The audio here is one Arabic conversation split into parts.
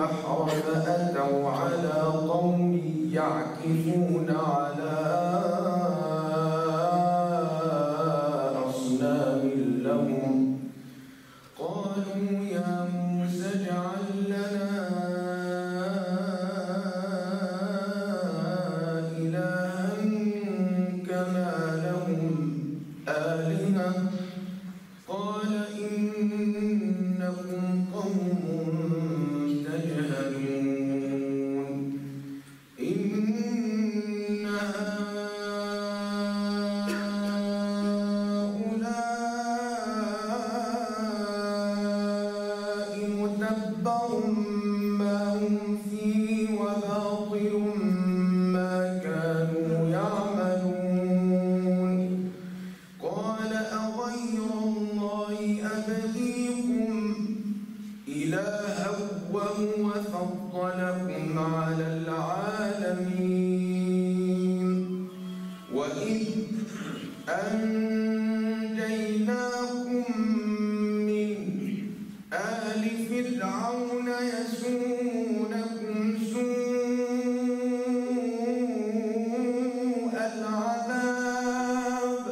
البحر فأتوا على قوم يعكفون على أصنام لهم قالوا يا موسى اجعل لنا إلها كما لهم آلهة قال إنكم قوم تجهلون إن هؤلاء متبر ما هم فيه وباطل ما كانوا يعملون قال أغير الله أبغيكم إلها وهو فضلكم على العالمين وإذ أنجيناكم من آل فرعون يسومونكم سوء العذاب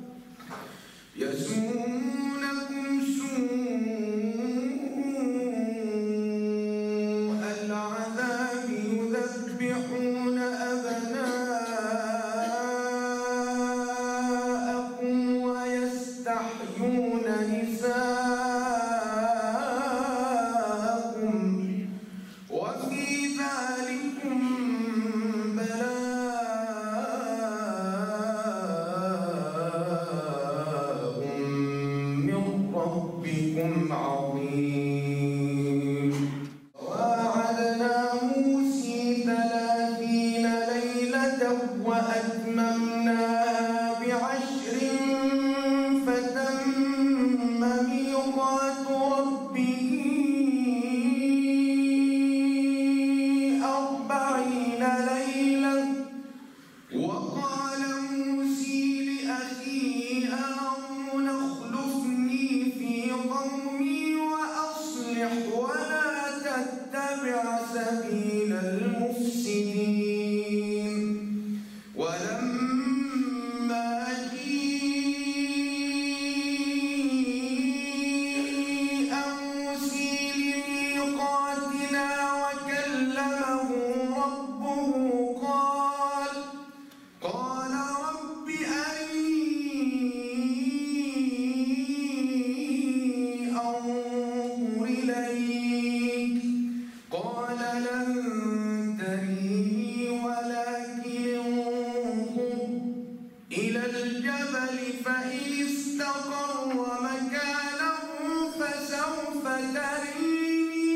يذبحون أبناءكم ويستحيون نساءكم وفي ذلكم بلاء من ربكم عظيم ووعدنا موسى 30 ليلة وأتممناها ب10 فتم ميقات ربه 40 ليلة وقال موسى لأخيه هارون اخلفني في قومي وأصلح ولا تتبع سبيل المفسدين ولما جيء موسى لميقاتنا وكلمه ربه قال رب أرني أنظر إليك قال لن تريني ولكن انظر إلى الجبل فإن استقر مكانه فسوف تريني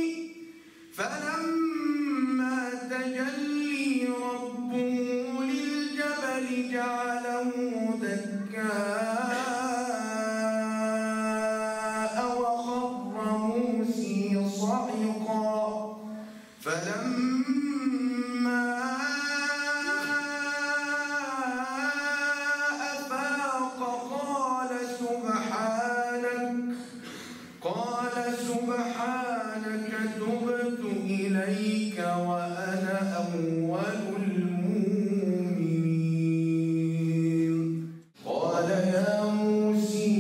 فلما تجلي ربه للجبل جعله دكاء وخر موسى صعقا فلما أفاق قال سبحانك تبت إليك وأنا أول المؤمنين قال يا موسى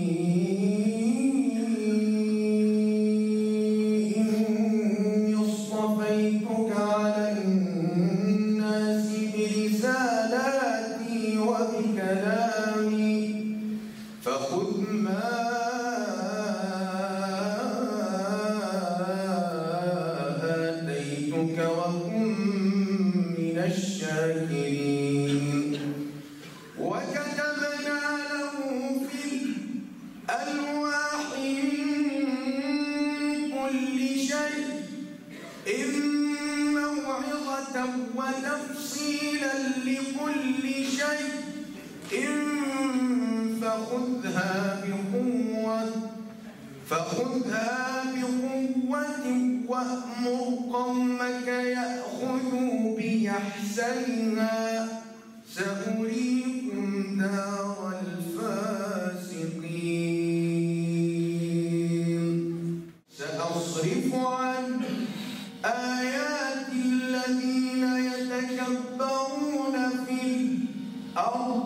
إني اصطفيتك على الناس برسالاتي وبكلامي فخذ ما آتيتك وكن من الشاكرين وكتبنا له في الألواح من كل شيء إن موعظة وتفصيلا لكل شيء فخذها بقوة وأمر قومك يأخذوا بأحسنها سأريكم دار الفاسقين سأصرف عن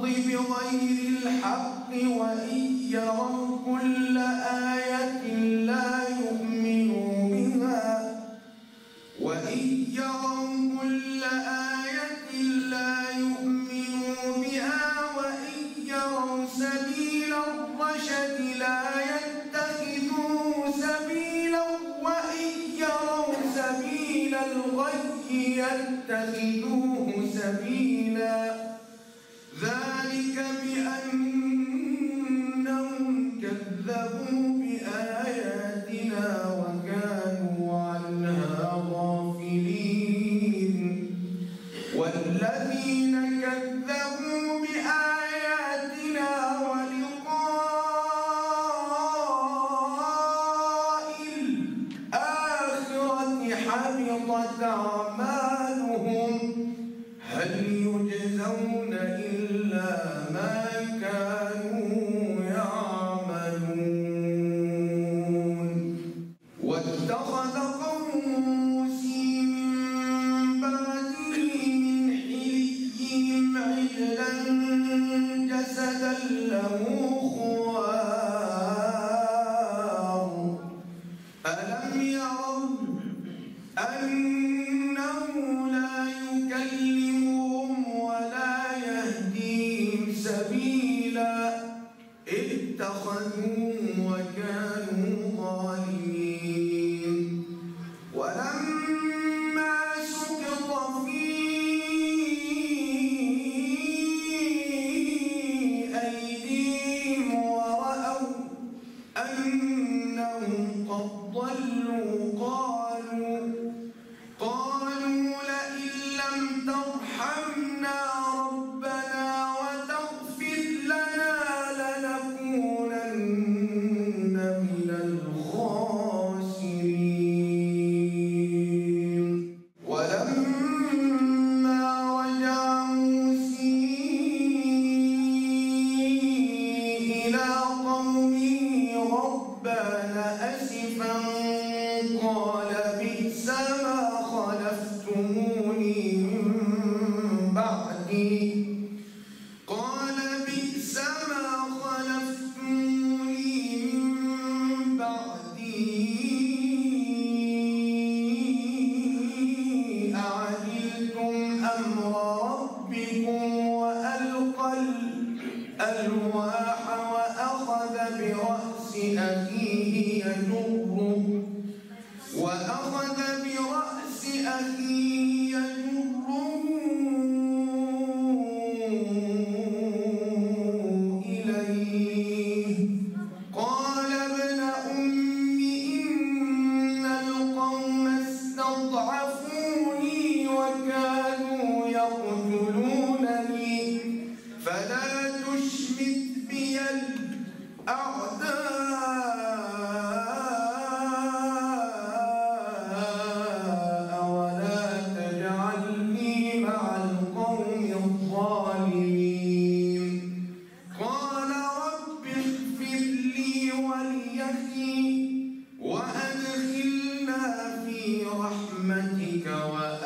بغير الحق وإن يروا كل آية لا يؤمنوا بها وإن يروا كل آية لا يؤمنوا بها وإن يروا سبيل الرشد لا يتخذوه سبيلا وإن يروا سبيل الغي يتخذوه سبيلا ذلك بأنهم كذبوا بآياتنا وكانوا عنها غافلين والذين كذبوا بآياتنا ولقاء الآخرة حبطت أعمالهم هل يجزون إلا ما كانوا يعملون واتخذ قوم موسى من بعده من حليهم عجلا جسدا له خوار ألم يروا أنه لا يكلمهم ولا يهديهم سبيلا اتخذوه وكانوا ظالمين ولما سقط في أيديهم ورأوا أنهم قد ضلوا قالوا لئن لم ترحمنا ربنا وتغفر لنا لنكونن من الخاسرين ولما رجع موسى إلى قومه غضبان أسفا قال بئس ما خلفتموني من بعدي أعجلتم أمر ربكم وألقى الألواح وأخذ برأس أخيه يجره إليه قال ابن أم إن القوم استضعفوني وكانوا يقتلونني فلا تشمت بي الأعداء ولا تجعلني مع القوم الظالمين قال رب اغفر لي ولأخي وأدخلنا في رحمتك